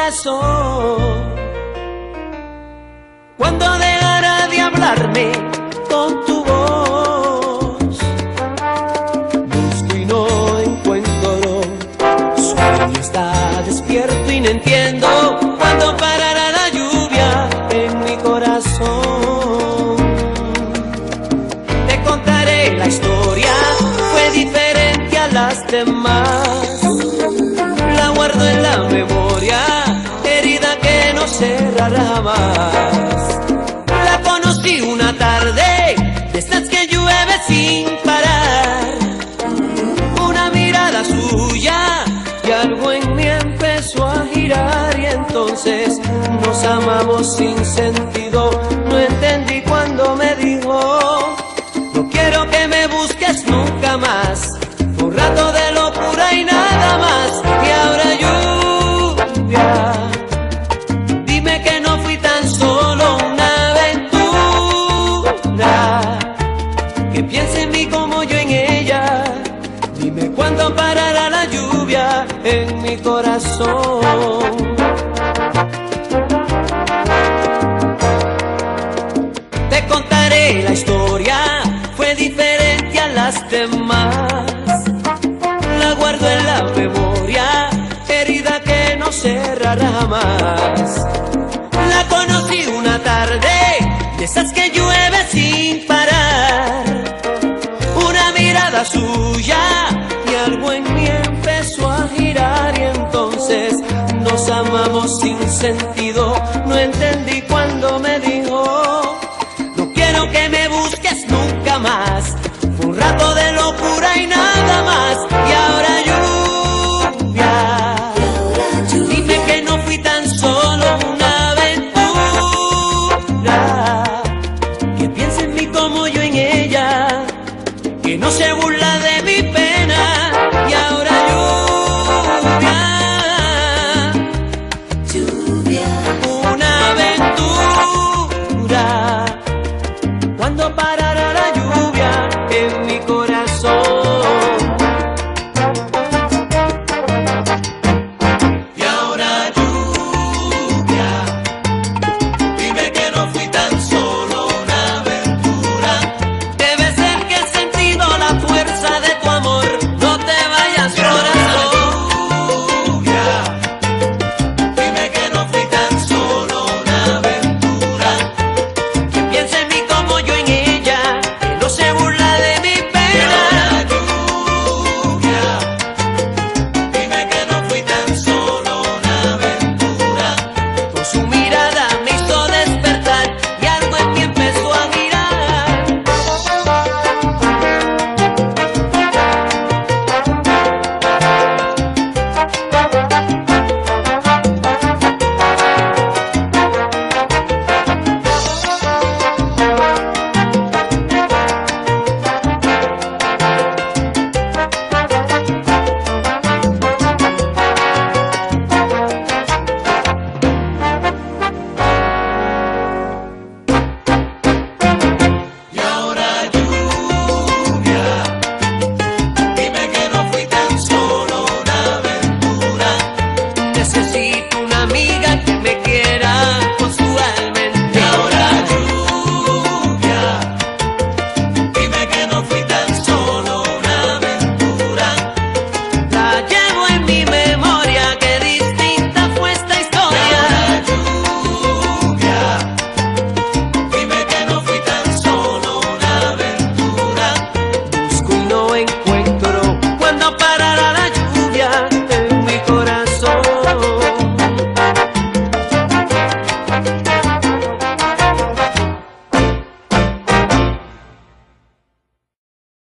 corazón. ¿Cuándo dejará de hablarme con tu voz? Busco y no encuentro, sueño está despierto y no entiendo cuándo parará la lluvia en mi corazón. Te contaré la historia, fue diferente a las demás. La guardo en la memoria, herida que no cerrará jamás. La conocí una tarde, de estas que llueve sin parar. Una mirada suya y algo en mí empezó a girar. Y entonces nos amamos sin sentido. No entendí cuando me dijo: no quiero que me busques nunca más. Un rato de locura y nada más. Y ahora lluvia, dime que no fui tan solo una aventura. Que piense en mí como yo en ella. Dime cuándo parará la lluvia en mi corazón. Te contaré la historia, fue diferente a las demás. La guardo en la memoria, herida que no cerrará jamás. La conocí una tarde, de esas que llueve sin parar. Una mirada suya y algo en mí empezó a girar. Y entonces nos amamos sin sentido. No entendí cuando me dijo: no quiero que me busques nunca más. Fue un rato de locura y nada más. Y ahora lluvia, dime que no fui tan solo una aventura. Que piense en mí como yo en ella, que no se burla de